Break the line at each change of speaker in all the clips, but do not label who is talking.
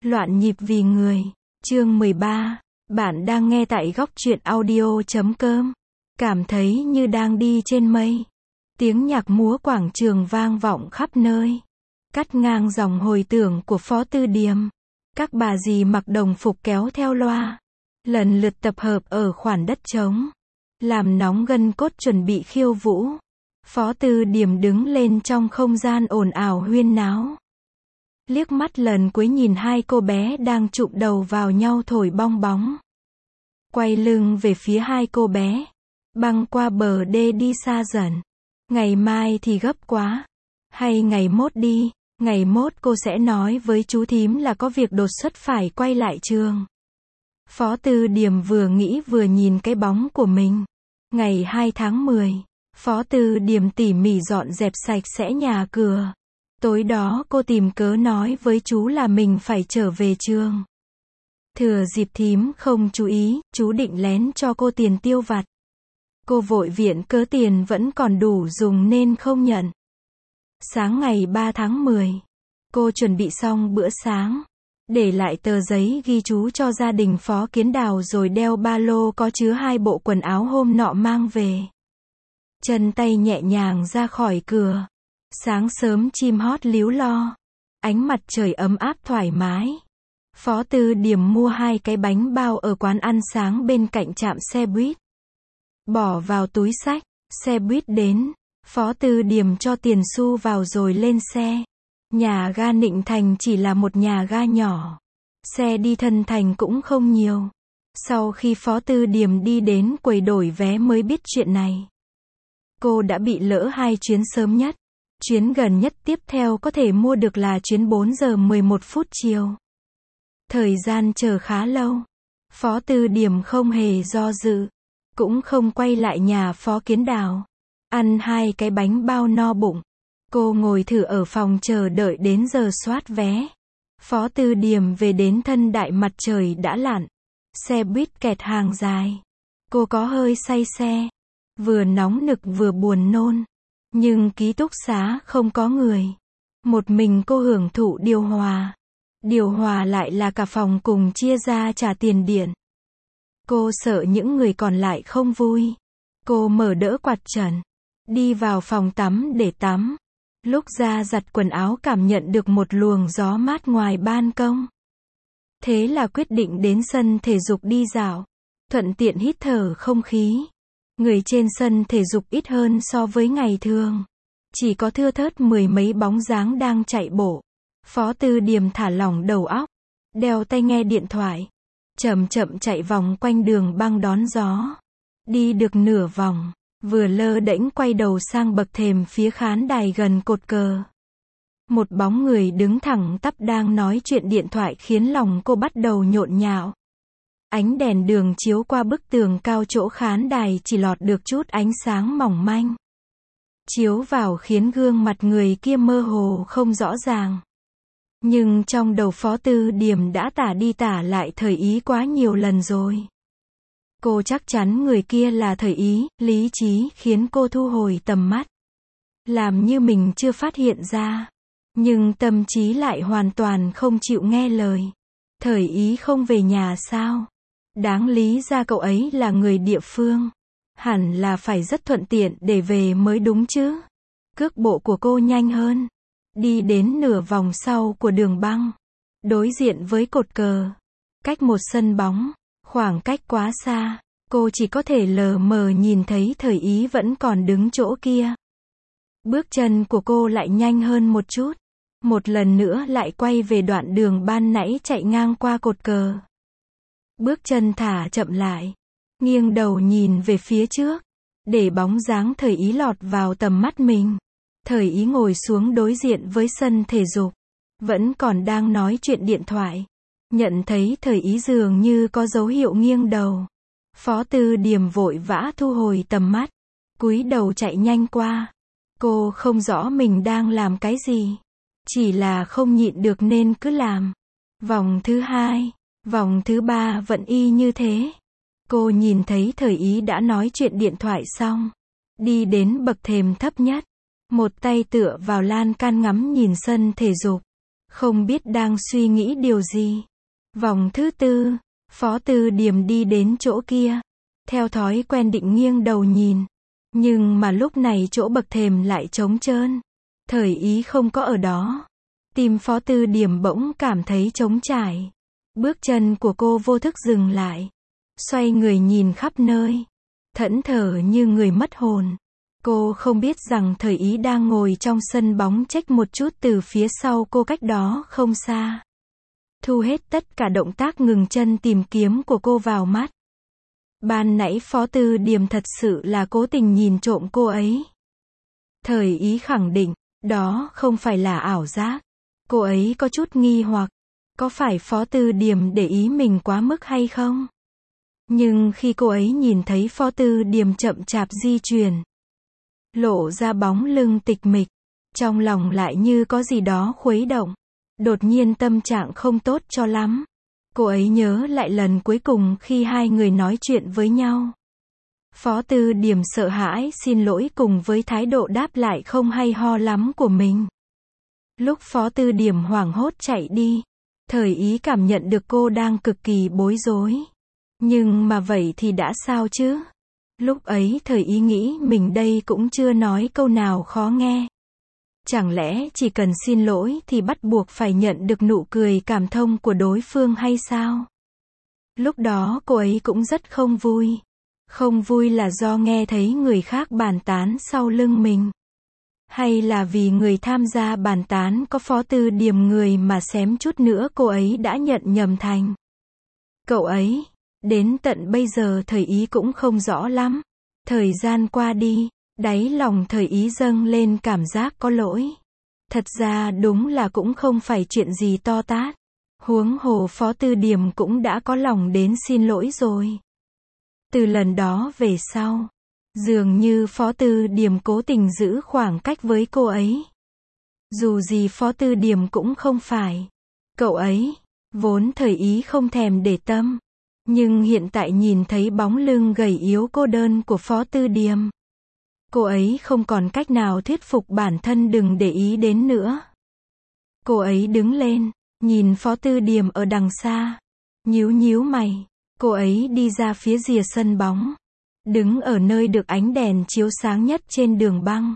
Loạn nhịp vì người. Chương 13. Bạn đang nghe tại góc truyện audio.com. Cảm thấy như đang đi trên mây. Tiếng nhạc múa quảng trường vang vọng khắp nơi. Cắt ngang dòng hồi tưởng của Phó Tư Điềm. Các bà dì mặc đồng phục kéo theo loa. Lần lượt tập hợp ở khoản đất trống. Làm nóng gân cốt chuẩn bị khiêu vũ. Phó Tư Điềm đứng lên trong không gian ồn ào huyên náo. Liếc mắt lần cuối nhìn hai cô bé đang chụm đầu vào nhau thổi bong bóng. Quay lưng về phía hai cô bé. Băng qua bờ đê đi xa dần. Ngày mai thì gấp quá. Hay ngày mốt đi, ngày mốt cô sẽ nói với chú thím là có việc đột xuất phải quay lại trường. Phó Tư Điềm vừa nghĩ vừa nhìn cái bóng của mình. Ngày 2 tháng 10, Phó Tư Điềm tỉ mỉ dọn dẹp sạch sẽ nhà cửa. Tối đó cô tìm cớ nói với chú là mình phải trở về trường. Thừa dịp thím không chú ý, chú định lén cho cô tiền tiêu vặt. Cô vội viện cớ tiền vẫn còn đủ dùng nên không nhận. Sáng ngày 3 tháng 10, cô chuẩn bị xong bữa sáng, để lại tờ giấy ghi chú cho gia đình Phó Kiến Đào rồi đeo ba lô có chứa 2 bộ quần áo hôm nọ mang về. Chân tay nhẹ nhàng ra khỏi cửa. Sáng sớm chim hót líu lo. Ánh mặt trời ấm áp thoải mái. Phó Tư Điềm mua 2 cái bánh bao ở quán ăn sáng bên cạnh trạm xe buýt. Bỏ vào túi xách, xe buýt đến. Phó Tư Điềm cho tiền xu vào rồi lên xe. Nhà ga Nịnh Thành chỉ là một nhà ga nhỏ. Xe đi thân thành cũng không nhiều. Sau khi Phó Tư Điềm đi đến quầy đổi vé mới biết chuyện này. Cô đã bị lỡ 2 chuyến sớm nhất. Chuyến gần nhất tiếp theo có thể mua được là chuyến 4 giờ 11 phút chiều. Thời gian chờ khá lâu. Phó Tư Điềm không hề do dự. Cũng không quay lại nhà Phó Kiến Đào. Ăn 2 cái bánh bao no bụng. Cô ngồi thử ở phòng chờ đợi đến giờ soát vé. Phó Tư Điềm về đến thân đại mặt trời đã lặn. Xe buýt kẹt hàng dài. Cô có hơi say xe. Vừa nóng nực vừa buồn nôn. Nhưng ký túc xá không có người. Một mình cô hưởng thụ điều hòa. Điều hòa lại là cả phòng cùng chia ra trả tiền điện. Cô sợ những người còn lại không vui. Cô mở đỡ quạt trần. Đi vào phòng tắm để tắm. Lúc ra giặt quần áo cảm nhận được một luồng gió mát ngoài ban công. Thế là quyết định đến sân thể dục đi dạo. Thuận tiện hít thở không khí. Người trên sân thể dục ít hơn so với ngày thường. Chỉ có thưa thớt 10 mấy bóng dáng đang chạy bộ. Phó Tư Điềm thả lỏng đầu óc. Đeo tai nghe điện thoại. Chậm chậm chạy vòng quanh đường băng đón gió. Đi được nửa vòng. Vừa lơ đễnh quay đầu sang bậc thềm phía khán đài gần cột cờ. Một bóng người đứng thẳng tắp đang nói chuyện điện thoại khiến lòng cô bắt đầu nhộn nhạo. Ánh đèn đường chiếu qua bức tường cao chỗ khán đài chỉ lọt được chút ánh sáng mỏng manh. Chiếu vào khiến gương mặt người kia mơ hồ không rõ ràng. Nhưng trong đầu Phó Tư Điềm đã tả đi tả lại Thời Ý quá nhiều lần rồi. Cô chắc chắn người kia là Thời Ý, lý trí khiến cô thu hồi tầm mắt. Làm như mình chưa phát hiện ra. Nhưng tâm trí lại hoàn toàn không chịu nghe lời. Thời Ý không về nhà sao? Đáng lý ra cậu ấy là người địa phương. Hẳn là phải rất thuận tiện để về mới đúng chứ. Cước bộ của cô nhanh hơn. Đi đến nửa vòng sau của đường băng. Đối diện với cột cờ. Cách một sân bóng. Khoảng cách quá xa. Cô chỉ có thể lờ mờ nhìn thấy Thời Ý vẫn còn đứng chỗ kia. Bước chân của cô lại nhanh hơn một chút. Một lần nữa lại quay về đoạn đường ban nãy chạy ngang qua cột cờ. Bước chân thả chậm lại. Nghiêng đầu nhìn về phía trước. Để bóng dáng Thời Ý lọt vào tầm mắt mình. Thời Ý ngồi xuống đối diện với sân thể dục. Vẫn còn đang nói chuyện điện thoại. Nhận thấy Thời Ý dường như có dấu hiệu nghiêng đầu. Phó Tư Điềm vội vã thu hồi tầm mắt. Cúi đầu chạy nhanh qua. Cô không rõ mình đang làm cái gì. Chỉ là không nhịn được nên cứ làm. Vòng thứ 2. Vòng thứ 3 vẫn y như thế. Cô nhìn thấy Thời Ý đã nói chuyện điện thoại xong. Đi đến bậc thềm thấp nhất. Một tay tựa vào lan can ngắm nhìn sân thể dục. không biết đang suy nghĩ điều gì. Vòng thứ tư, Phó Tư Điềm đi đến chỗ kia. Theo thói quen định nghiêng đầu nhìn. Nhưng mà lúc này chỗ bậc thềm lại trống trơn. Thời Ý không có ở đó. Tim Phó Tư Điềm bỗng cảm thấy trống trải. Bước chân của cô vô thức dừng lại. Xoay người nhìn khắp nơi. Thẫn thờ như người mất hồn. Cô không biết rằng Thời Ý đang ngồi trong sân bóng chếch một chút từ phía sau cô cách đó không xa. Thu hết tất cả động tác ngừng chân tìm kiếm của cô vào mắt. Ban nãy Phó Tư Điềm thật sự là cố tình nhìn trộm cô ấy. Thời Ý khẳng định, đó không phải là ảo giác. Cô ấy có chút nghi hoặc, có phải Phó Tư Điềm để ý mình quá mức hay không? Nhưng khi cô ấy nhìn thấy Phó Tư Điềm chậm chạp di chuyển, lộ ra bóng lưng tịch mịch, trong lòng lại như có gì đó khuấy động. Đột nhiên tâm trạng không tốt cho lắm. Cô ấy nhớ lại lần cuối cùng khi hai người nói chuyện với nhau. Phó Tư Điềm sợ hãi xin lỗi cùng với thái độ đáp lại không hay ho lắm của mình. Lúc Phó Tư Điềm hoảng hốt chạy đi, Thời Ý cảm nhận được cô đang cực kỳ bối rối. Nhưng mà vậy thì đã sao chứ? Lúc ấy Thời Ý nghĩ mình đây cũng chưa nói câu nào khó nghe. Chẳng lẽ chỉ cần xin lỗi thì bắt buộc phải nhận được nụ cười cảm thông của đối phương hay sao? Lúc đó cô ấy cũng rất không vui. Không vui là do nghe thấy người khác bàn tán sau lưng mình. Hay là vì người tham gia bàn tán có Phó Tư Điềm người mà xém chút nữa cô ấy đã nhận nhầm thành cậu ấy. Đến tận bây giờ Thời Ý cũng không rõ lắm. Thời gian qua đi, đáy lòng Thời Ý dâng lên cảm giác có lỗi. Thật ra đúng là cũng không phải chuyện gì to tát. Huống hồ Phó Tư Điềm cũng đã có lòng đến xin lỗi rồi. Từ lần đó về sau, dường như Phó Tư Điềm cố tình giữ khoảng cách với cô ấy. Dù gì Phó Tư Điềm cũng không phải cậu ấy, vốn Thời Ý không thèm để tâm. Nhưng hiện tại nhìn thấy bóng lưng gầy yếu cô đơn của Phó Tư Điềm, cô ấy không còn cách nào thuyết phục bản thân đừng để ý đến nữa. Cô ấy đứng lên, nhìn Phó Tư Điềm ở đằng xa, nhíu nhíu mày. Cô ấy đi ra phía rìa sân bóng, đứng ở nơi được ánh đèn chiếu sáng nhất trên đường băng.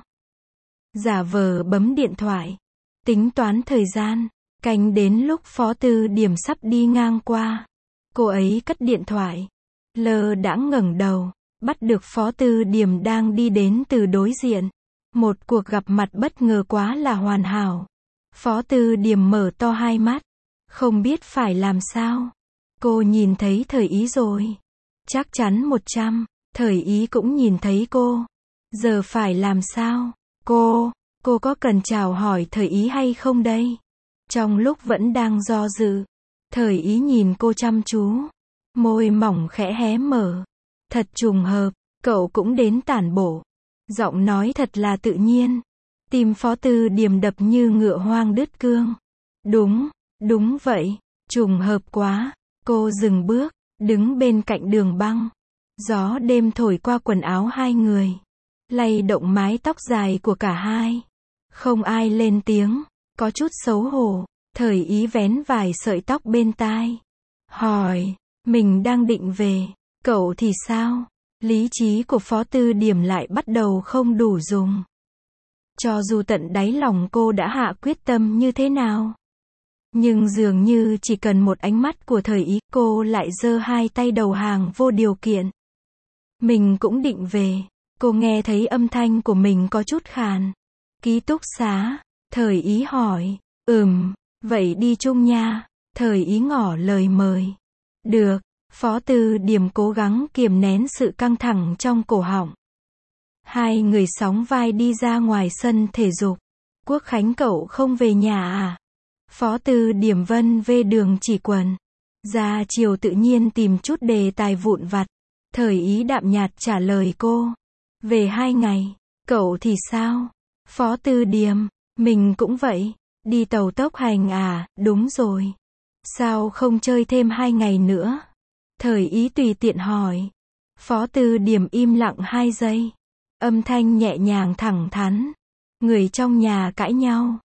Giả vờ bấm điện thoại, tính toán thời gian, canh đến lúc Phó Tư Điềm sắp đi ngang qua. Cô ấy cất điện thoại, lơ đãng ngẩng đầu, bắt được Phó Tư Điềm đang đi đến từ đối diện. Một cuộc gặp mặt bất ngờ quá là hoàn hảo. Phó Tư Điềm mở to hai mắt, không biết phải làm sao. Cô nhìn thấy Thời Ý rồi. Chắc chắn 100, Thời Ý cũng nhìn thấy cô. Giờ phải làm sao? Cô có cần chào hỏi Thời Ý hay không đây? Trong lúc vẫn đang do dự, Thời Ý nhìn cô chăm chú. Môi mỏng khẽ hé mở. Thật trùng hợp, cậu cũng đến tản bộ. Giọng nói thật là tự nhiên. Tim Phó Tư Điềm đập như ngựa hoang đứt cương. Đúng vậy, trùng hợp quá. Cô dừng bước, đứng bên cạnh đường băng. Gió đêm thổi qua quần áo hai người, lay động mái tóc dài của cả hai. Không ai lên tiếng, có chút xấu hổ. Thời Ý vén vài sợi tóc bên tai, hỏi, mình đang định về, cậu thì sao? Lý trí của Phó Tư Điềm lại bắt đầu không đủ dùng. Cho dù tận đáy lòng cô đã hạ quyết tâm như thế nào, nhưng dường như chỉ cần một ánh mắt của Thời Ý, cô lại giơ hai tay đầu hàng vô điều kiện. Mình cũng định về. Cô nghe thấy âm thanh của mình có chút khàn. Ký túc xá? Thời Ý hỏi. Vậy đi chung nha. Thời Ý ngỏ lời mời. Được. Phó Tư Điềm cố gắng kiềm nén sự căng thẳng trong cổ họng. Hai người sóng vai đi ra ngoài sân thể dục. Quốc Khánh cậu không về nhà à? Phó Tư Điềm vân về đường chỉ quần. Ra chiều tự nhiên tìm chút đề tài vụn vặt. Thời Ý đạm nhạt trả lời cô. Về 2 ngày. Cậu thì sao? Phó Tư Điềm. Mình cũng vậy. Đi tàu tốc hành à? Đúng rồi. Sao không chơi thêm 2 ngày nữa? Thời Ý tùy tiện hỏi. Phó Tư Điềm im lặng 2 giây. Âm thanh nhẹ nhàng thẳng thắn. Người trong nhà cãi nhau.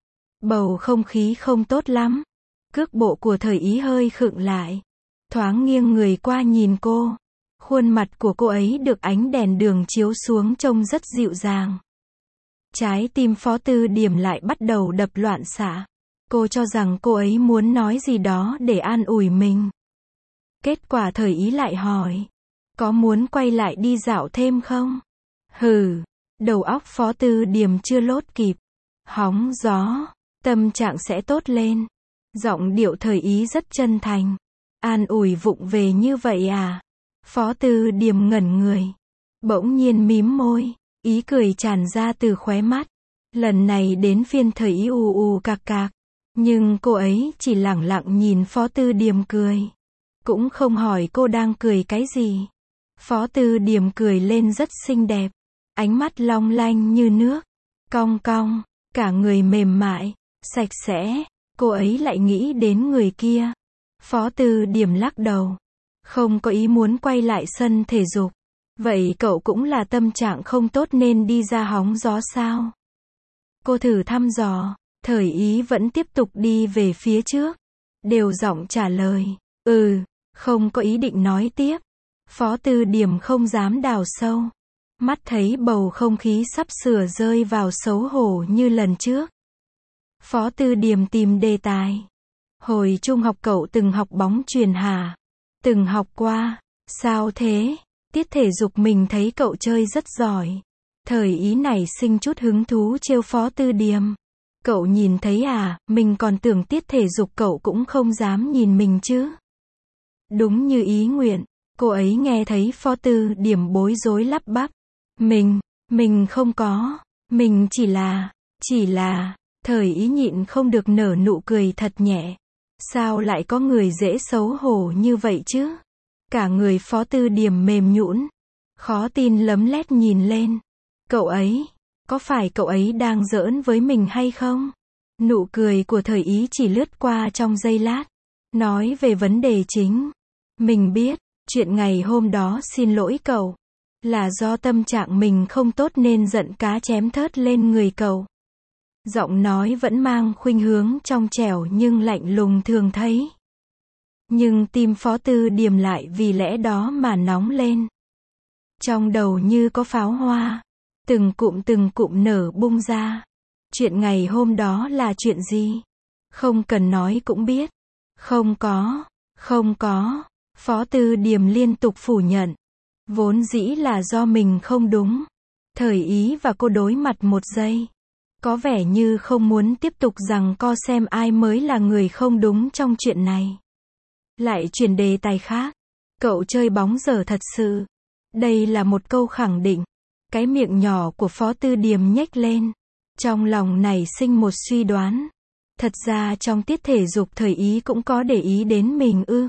Bầu không khí không tốt lắm. Cước bộ của Thời Ý hơi khựng lại. Thoáng nghiêng người qua nhìn cô. Khuôn mặt của cô ấy được ánh đèn đường chiếu xuống trông rất dịu dàng. Trái tim Phó Tư Điểm lại bắt đầu đập loạn xạ. Cô cho rằng cô ấy muốn nói gì đó để an ủi mình. Kết quả Thời Ý lại hỏi. Có muốn quay lại đi dạo thêm không? Hừ, đầu óc Phó Tư Điểm chưa lốt kịp. Hóng gió, tâm trạng sẽ tốt lên. Giọng điệu Thời Ý rất chân thành. An ủi vụng về như vậy à? Phó Tư Điểm ngẩn người. Bỗng nhiên mím môi, ý cười tràn ra từ khóe mắt. Lần này đến phiên Thời Ý ù ù cạc cạc. Nhưng cô ấy chỉ lẳng lặng nhìn Phó Tư Điểm cười. Cũng không hỏi cô đang cười cái gì. Phó Tư Điểm cười lên rất xinh đẹp. Ánh mắt long lanh như nước. Cong cong, cả người mềm mại, sạch sẽ. Cô ấy lại nghĩ đến người kia. Phó Tư Điểm lắc đầu. Không có ý muốn quay lại sân thể dục. Vậy cậu cũng là tâm trạng không tốt nên đi ra hóng gió sao? Cô thử thăm dò. Thời Ý vẫn tiếp tục đi về phía trước. Đều giọng trả lời. Không có ý định nói tiếp. Phó Tư Điểm không dám đào sâu. Mắt thấy bầu không khí sắp sửa rơi vào xấu hổ như lần trước. Phó Tư Điểm tìm đề tài. Hồi trung học cậu từng học bóng chuyền hả? Từng học qua. Sao thế? Tiết thể dục mình thấy cậu chơi rất giỏi. Thời Ý nảy sinh chút hứng thú trêu Phó Tư Điểm. Cậu nhìn thấy à, mình còn tưởng tiết thể dục cậu cũng không dám nhìn mình chứ. Đúng như ý nguyện, cô ấy nghe thấy Phó Tư Điểm bối rối lắp bắp. Mình không có, mình chỉ là, Thời Ý nhịn không được nở nụ cười thật nhẹ. Sao lại có người dễ xấu hổ như vậy chứ? Cả người Phó Tư Điểm mềm nhũn, khó tin lấm lét nhìn lên. Cậu ấy, có phải cậu ấy đang giỡn với mình hay không? Nụ cười của Thời Ý chỉ lướt qua trong giây lát. Nói về vấn đề chính. Mình biết, chuyện ngày hôm đó xin lỗi cậu. Là do tâm trạng mình không tốt nên giận cá chém thớt lên người cậu. Giọng nói vẫn mang khuynh hướng trong trẻo nhưng lạnh lùng thường thấy. Nhưng tim Phó Tư Điểm lại vì lẽ đó mà nóng lên. Trong đầu như có pháo hoa. Từng cụm nở bung ra. Chuyện ngày hôm đó là chuyện gì? Không cần nói cũng biết. Không có. Phó Tư Điểm liên tục phủ nhận. Vốn dĩ là do mình không đúng. Thời Ý và cô đối mặt một giây. Có vẻ như không muốn tiếp tục giằng co xem ai mới là người không đúng trong chuyện này. Lại chuyển đề tài khác. Cậu chơi bóng dở thật sự. Đây là một câu khẳng định. Cái miệng nhỏ của Phó Tư Điểm nhếch lên. Trong lòng nảy sinh một suy đoán. Thật ra trong tiết thể dục Thời Ý cũng có để ý đến mình ư?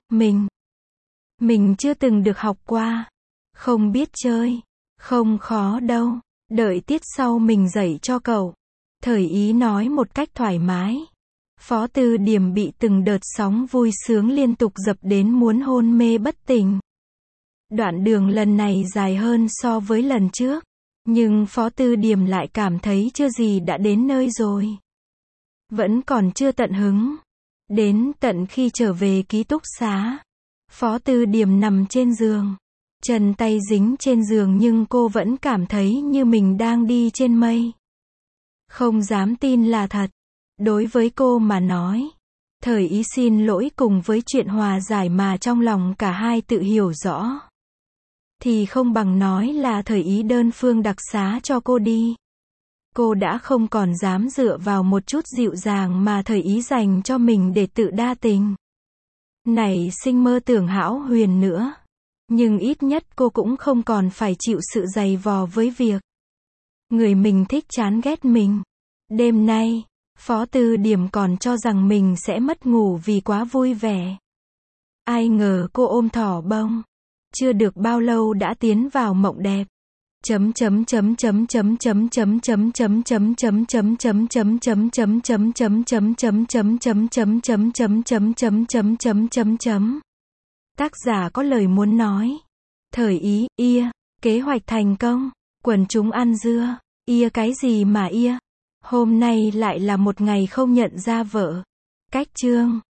Mình chưa từng được học qua. Không biết chơi. Không khó đâu. Đợi tiết sau mình dạy cho cậu. Thời Ý nói một cách thoải mái. Phó Tư Điểm bị từng đợt sóng vui sướng liên tục dập đến muốn hôn mê bất tỉnh. Đoạn đường lần này dài hơn so với lần trước. Nhưng Phó Tư Điểm lại cảm thấy chưa gì đã đến nơi rồi. Vẫn còn chưa tận hứng. Đến tận khi trở về ký túc xá. Phó Tư Điểm nằm trên giường. Chân tay dính trên giường nhưng cô vẫn cảm thấy như mình đang đi trên mây. Không dám tin là thật. Đối với cô mà nói. Thời Ý xin lỗi cùng với chuyện hòa giải mà trong lòng cả hai tự hiểu rõ. Thì không bằng nói là Thời Ý đơn phương đặc xá cho cô đi. Cô đã không còn dám dựa vào một chút dịu dàng mà Thời Ý dành cho mình để tự đa tình. Nảy sinh mơ tưởng hão huyền nữa. Nhưng ít nhất cô cũng không còn phải chịu sự dày vò với việc người mình thích chán ghét mình. Đêm nay, Phó Tư Điểm còn cho rằng mình sẽ mất ngủ vì quá vui vẻ. Ai ngờ cô ôm thỏ bông. Chưa được bao lâu đã tiến vào mộng đẹp. Tác giả có lời muốn nói. Thời Ý, kế hoạch thành công. Quần chúng ăn dưa. Cái gì mà Hôm nay lại là một ngày không nhận ra vợ. Cách chương